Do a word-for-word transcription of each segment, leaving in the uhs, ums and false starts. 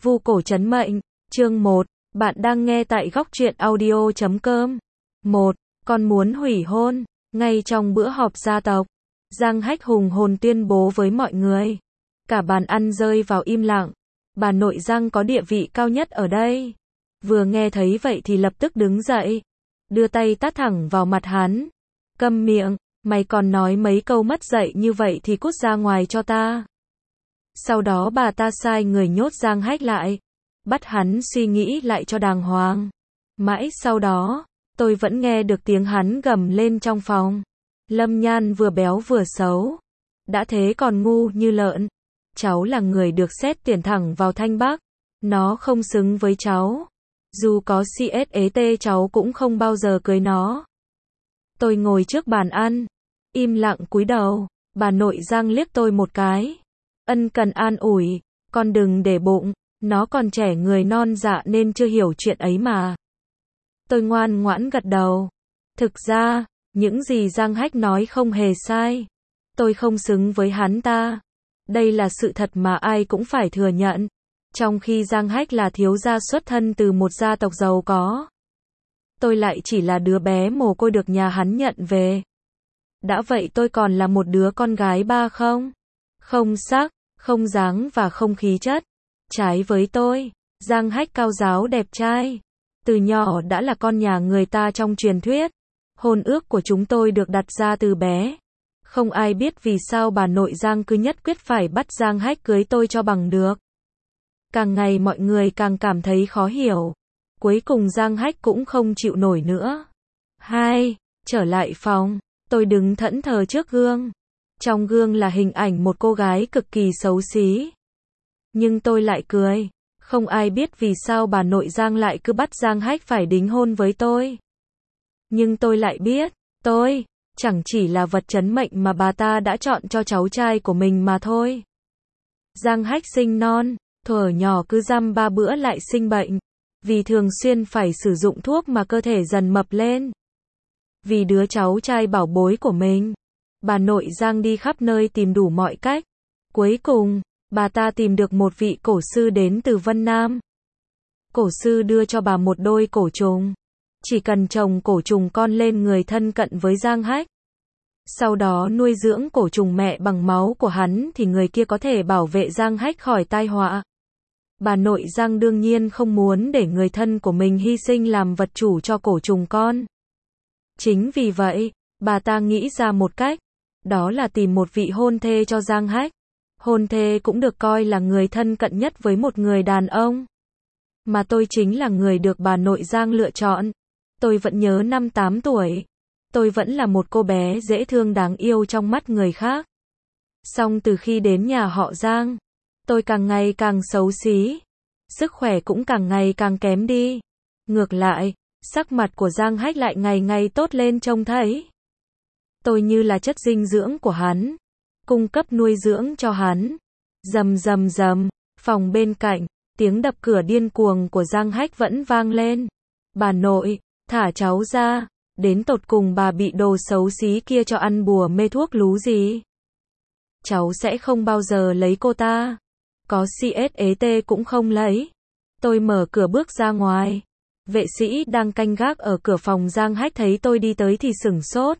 Vu cổ trấn mệnh, chương một, bạn đang nghe tại góc truyện audio chấm com. một. Con muốn hủy hôn, ngay trong bữa họp gia tộc, Giang Hách hùng hồn tuyên bố với mọi người. Cả bàn ăn rơi vào im lặng, bà nội Giang có địa vị cao nhất ở đây. Vừa nghe thấy vậy thì lập tức đứng dậy, đưa tay tát thẳng vào mặt hắn. Câm miệng, mày còn nói mấy câu mất dạy như vậy thì cút ra ngoài cho ta. Sau đó bà ta sai người nhốt Giang Hách lại, bắt hắn suy nghĩ lại cho đàng hoàng. Mãi sau đó, tôi vẫn nghe được tiếng hắn gầm lên trong phòng. Lâm Nhan vừa béo vừa xấu, đã thế còn ngu như lợn. Cháu là người được xét tuyển thẳng vào Thanh Bắc, nó không xứng với cháu. Dù có xê ét tê cháu cũng không bao giờ cưới nó. Tôi ngồi trước bàn ăn, im lặng cúi đầu, bà nội Giang liếc tôi một cái. Ân cần an ủi, con đừng để bụng, nó còn trẻ người non dạ nên chưa hiểu chuyện ấy mà. Tôi ngoan ngoãn gật đầu. Thực ra, những gì Giang Hách nói không hề sai. Tôi không xứng với hắn ta. Đây là sự thật mà ai cũng phải thừa nhận. Trong khi Giang Hách là thiếu gia xuất thân từ một gia tộc giàu có, tôi lại chỉ là đứa bé mồ côi được nhà hắn nhận về. Đã vậy tôi còn là một đứa con gái ba không? Không sắc, không dáng và không khí chất. Trái với tôi, Giang Hách cao ráo đẹp trai. Từ nhỏ đã là con nhà người ta trong truyền thuyết. Hôn ước của chúng tôi được đặt ra từ bé. Không ai biết vì sao bà nội Giang cứ nhất quyết phải bắt Giang Hách cưới tôi cho bằng được. Càng ngày mọi người càng cảm thấy khó hiểu. Cuối cùng Giang Hách cũng không chịu nổi nữa. Hai, trở lại phòng, tôi đứng thẫn thờ trước gương. Trong gương là hình ảnh một cô gái cực kỳ xấu xí. Nhưng tôi lại cười. Không ai biết vì sao bà nội Giang lại cứ bắt Giang Hách phải đính hôn với tôi. Nhưng tôi lại biết, tôi chẳng chỉ là vật trấn mệnh mà bà ta đã chọn cho cháu trai của mình mà thôi. Giang Hách sinh non, thuở nhỏ cứ dăm ba bữa lại sinh bệnh. Vì thường xuyên phải sử dụng thuốc mà cơ thể dần mập lên. Vì đứa cháu trai bảo bối của mình, bà nội Giang đi khắp nơi tìm đủ mọi cách. Cuối cùng, bà ta tìm được một vị cổ sư đến từ Vân Nam. Cổ sư đưa cho bà một đôi cổ trùng. Chỉ cần trồng cổ trùng con lên người thân cận với Giang Hách. Sau đó nuôi dưỡng cổ trùng mẹ bằng máu của hắn thì người kia có thể bảo vệ Giang Hách khỏi tai họa. Bà nội Giang đương nhiên không muốn để người thân của mình hy sinh làm vật chủ cho cổ trùng con. Chính vì vậy, bà ta nghĩ ra một cách. Đó là tìm một vị hôn thê cho Giang Hách. Hôn thê cũng được coi là người thân cận nhất với một người đàn ông. Mà tôi chính là người được bà nội Giang lựa chọn. Tôi vẫn nhớ năm tám tuổi. Tôi vẫn là một cô bé dễ thương đáng yêu trong mắt người khác. Song từ khi đến nhà họ Giang, tôi càng ngày càng xấu xí. Sức khỏe cũng càng ngày càng kém đi. Ngược lại, sắc mặt của Giang Hách lại ngày ngày tốt lên trông thấy. Tôi như là chất dinh dưỡng của hắn, cung cấp nuôi dưỡng cho hắn. Rầm rầm rầm, phòng bên cạnh, tiếng đập cửa điên cuồng của Giang Hách vẫn vang lên. Bà nội, thả cháu ra, đến tột cùng bà bị đồ xấu xí kia cho ăn bùa mê thuốc lú gì? Cháu sẽ không bao giờ lấy cô ta. Có xê ét tê cũng không lấy. Tôi mở cửa bước ra ngoài. Vệ sĩ đang canh gác ở cửa phòng Giang Hách thấy tôi đi tới thì sửng sốt.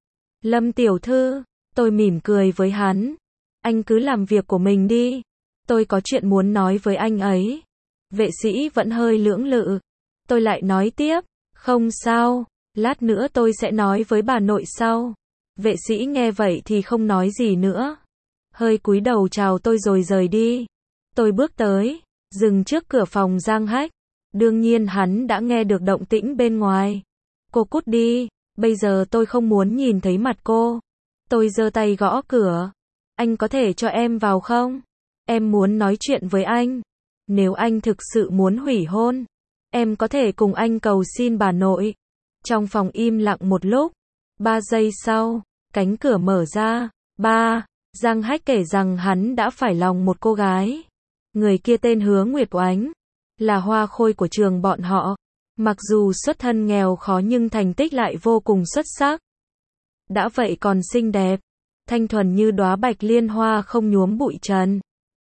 Lâm tiểu thư, tôi mỉm cười với hắn. Anh cứ làm việc của mình đi. Tôi có chuyện muốn nói với anh ấy. Vệ sĩ vẫn hơi lưỡng lự. Tôi lại nói tiếp, không sao, lát nữa tôi sẽ nói với bà nội sau. Vệ sĩ nghe vậy thì không nói gì nữa. Hơi cúi đầu chào tôi rồi rời đi. Tôi bước tới, dừng trước cửa phòng Giang Hách. Đương nhiên hắn đã nghe được động tĩnh bên ngoài. Cô cút đi, bây giờ tôi không muốn nhìn thấy mặt cô. Tôi giơ tay gõ cửa. Anh có thể cho em vào không? Em muốn nói chuyện với anh. Nếu anh thực sự muốn hủy hôn, em có thể cùng anh cầu xin bà nội. Trong phòng im lặng một lúc. Ba giây sau, cánh cửa mở ra. Ba, Giang Hách kể rằng hắn đã phải lòng một cô gái. Người kia tên Hứa Nguyệt Oánh, là hoa khôi của trường bọn họ. Mặc dù xuất thân nghèo khó nhưng thành tích lại vô cùng xuất sắc. Đã vậy còn xinh đẹp, thanh thuần như đóa bạch liên hoa không nhuốm bụi trần.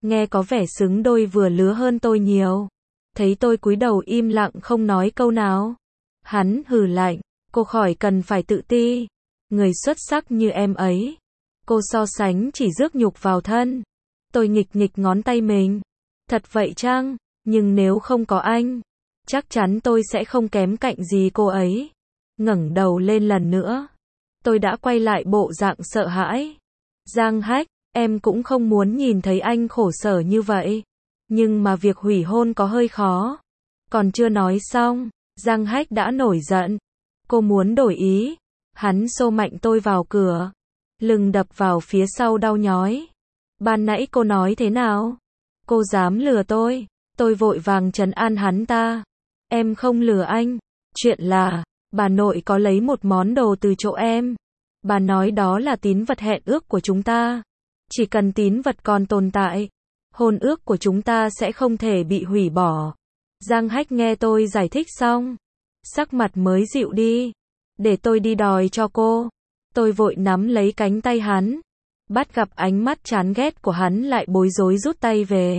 nghe có vẻ xứng đôi vừa lứa hơn tôi nhiều. Thấy tôi cúi đầu im lặng không nói câu nào. Hắn hừ lạnh, cô khỏi cần phải tự ti. Người xuất sắc như em ấy. Cô so sánh chỉ rước nhục vào thân. Tôi nghịch nghịch ngón tay mình. Thật vậy chăng? Nhưng nếu không có anh, chắc chắn tôi sẽ không kém cạnh gì cô ấy. Ngẩng đầu lên lần nữa. Tôi đã quay lại bộ dạng sợ hãi. Giang Hách, em cũng không muốn nhìn thấy anh khổ sở như vậy. Nhưng mà việc hủy hôn có hơi khó. Còn chưa nói xong, Giang Hách đã nổi giận. Cô muốn đổi ý. Hắn xô mạnh tôi vào cửa. Lưng đập vào phía sau đau nhói. Ban nãy cô nói thế nào? Cô dám lừa tôi. Tôi vội vàng trấn an hắn ta. Em không lừa anh. Chuyện là, bà nội có lấy một món đồ từ chỗ em. Bà nói đó là tín vật hẹn ước của chúng ta. Chỉ cần tín vật còn tồn tại, hôn ước của chúng ta sẽ không thể bị hủy bỏ. Giang Hách nghe tôi giải thích xong, sắc mặt mới dịu đi. Để tôi đi đòi cho cô. Tôi vội nắm lấy cánh tay hắn. Bắt gặp ánh mắt chán ghét của hắn lại bối rối rút tay về.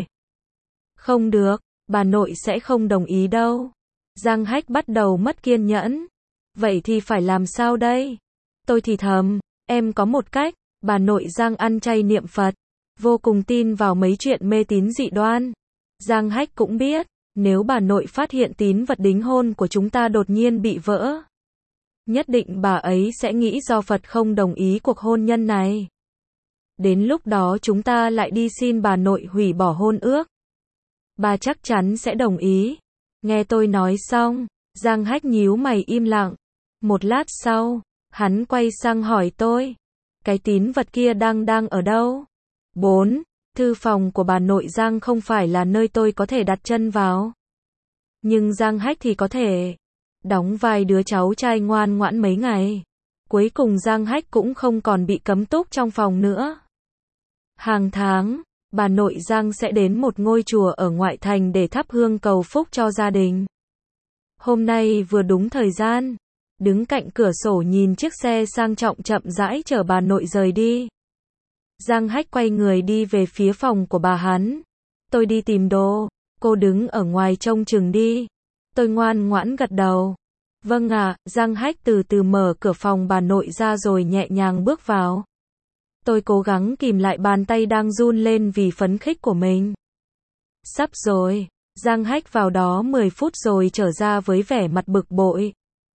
Không được, bà nội sẽ không đồng ý đâu. Giang Hách bắt đầu mất kiên nhẫn. Vậy thì phải làm sao đây? Tôi thì thầm, em có một cách. Bà nội Giang ăn chay niệm Phật, vô cùng tin vào mấy chuyện mê tín dị đoan. Giang Hách cũng biết, nếu bà nội phát hiện tín vật đính hôn của chúng ta đột nhiên bị vỡ, nhất định bà ấy sẽ nghĩ do Phật không đồng ý cuộc hôn nhân này. Đến lúc đó chúng ta lại đi xin bà nội hủy bỏ hôn ước. Bà chắc chắn sẽ đồng ý. Nghe tôi nói xong, Giang Hách nhíu mày im lặng. Một lát sau, hắn quay sang hỏi tôi. Cái tín vật kia đang đang ở đâu? bốn. Thư phòng của bà nội Giang không phải là nơi tôi có thể đặt chân vào. Nhưng Giang Hách thì có thể. Đóng vai đứa cháu trai ngoan ngoãn mấy ngày. Cuối cùng Giang Hách cũng không còn bị cấm túc trong phòng nữa. Hàng tháng, bà nội Giang sẽ đến một ngôi chùa ở ngoại thành để thắp hương cầu phúc cho gia đình. Hôm nay vừa đúng thời gian. Đứng cạnh cửa sổ nhìn chiếc xe sang trọng chậm rãi chở bà nội rời đi. Giang Hách quay người đi về phía phòng của bà hắn. Tôi đi tìm đồ. Cô đứng ở ngoài trông chừng đi. Tôi ngoan ngoãn gật đầu. Vâng ạ. Giang Hách từ từ mở cửa phòng bà nội ra rồi nhẹ nhàng bước vào. Tôi cố gắng kìm lại bàn tay đang run lên vì phấn khích của mình. Sắp rồi. Giang Hách vào đó mười phút rồi trở ra với vẻ mặt bực bội.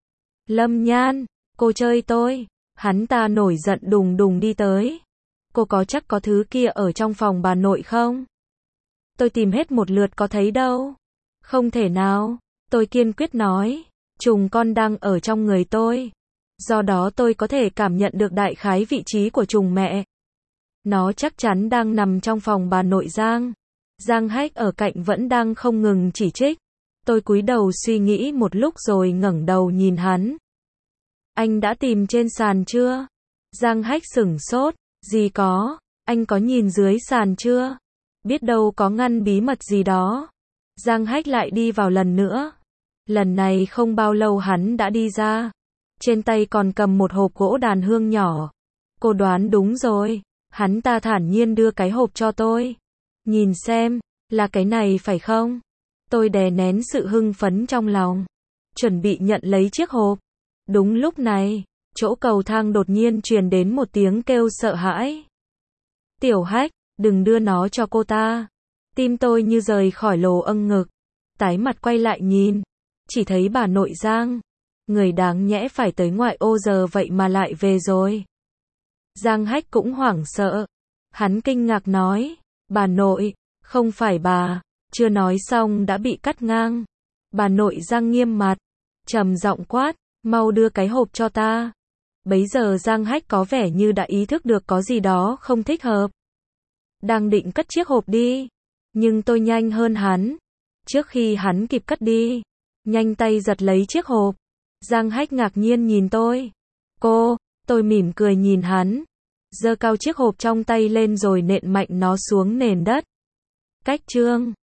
Lâm Nhan, cô chơi tôi. Hắn ta nổi giận đùng đùng đi tới. Cô có chắc có thứ kia ở trong phòng bà nội không? Tôi tìm hết một lượt có thấy đâu. Không thể nào, tôi kiên quyết nói. Trùng con đang ở trong người tôi. Do đó tôi có thể cảm nhận được đại khái vị trí của trùng mẹ. Nó chắc chắn đang nằm trong phòng bà nội Giang. Giang Hách ở cạnh vẫn đang không ngừng chỉ trích. Tôi cúi đầu suy nghĩ một lúc rồi ngẩng đầu nhìn hắn. Anh đã tìm trên sàn chưa? Giang Hách sửng sốt. Gì có? Anh có nhìn dưới sàn chưa? Biết đâu có ngăn bí mật gì đó. Giang Hách lại đi vào lần nữa. Lần này không bao lâu hắn đã đi ra. Trên tay còn cầm một hộp gỗ đàn hương nhỏ. Cô đoán đúng rồi. Hắn ta thản nhiên đưa cái hộp cho tôi. Nhìn xem, là cái này phải không? Tôi đè nén sự hưng phấn trong lòng. Chuẩn bị nhận lấy chiếc hộp. Đúng lúc này, chỗ cầu thang đột nhiên truyền đến một tiếng kêu sợ hãi. Tiểu Hách, đừng đưa nó cho cô ta. Tim tôi như rời khỏi lồ âng ngực. Tái mặt quay lại nhìn. Chỉ thấy bà nội Giang. Người đáng nhẽ phải tới ngoại ô giờ vậy mà lại về rồi. Giang Hách cũng hoảng sợ. Hắn kinh ngạc nói. Bà nội, không phải bà. Chưa nói xong đã bị cắt ngang. Bà nội Giang nghiêm mặt. Trầm giọng quát. Mau đưa cái hộp cho ta. Bấy giờ Giang Hách có vẻ như đã ý thức được có gì đó không thích hợp. Đang định cất chiếc hộp đi. Nhưng tôi nhanh hơn hắn. Trước khi hắn kịp cất đi. Nhanh tay giật lấy chiếc hộp. Giang Hách ngạc nhiên nhìn tôi. Cô, tôi mỉm cười nhìn hắn. Giơ cao chiếc hộp trong tay lên rồi nện mạnh nó xuống nền đất. Cách chương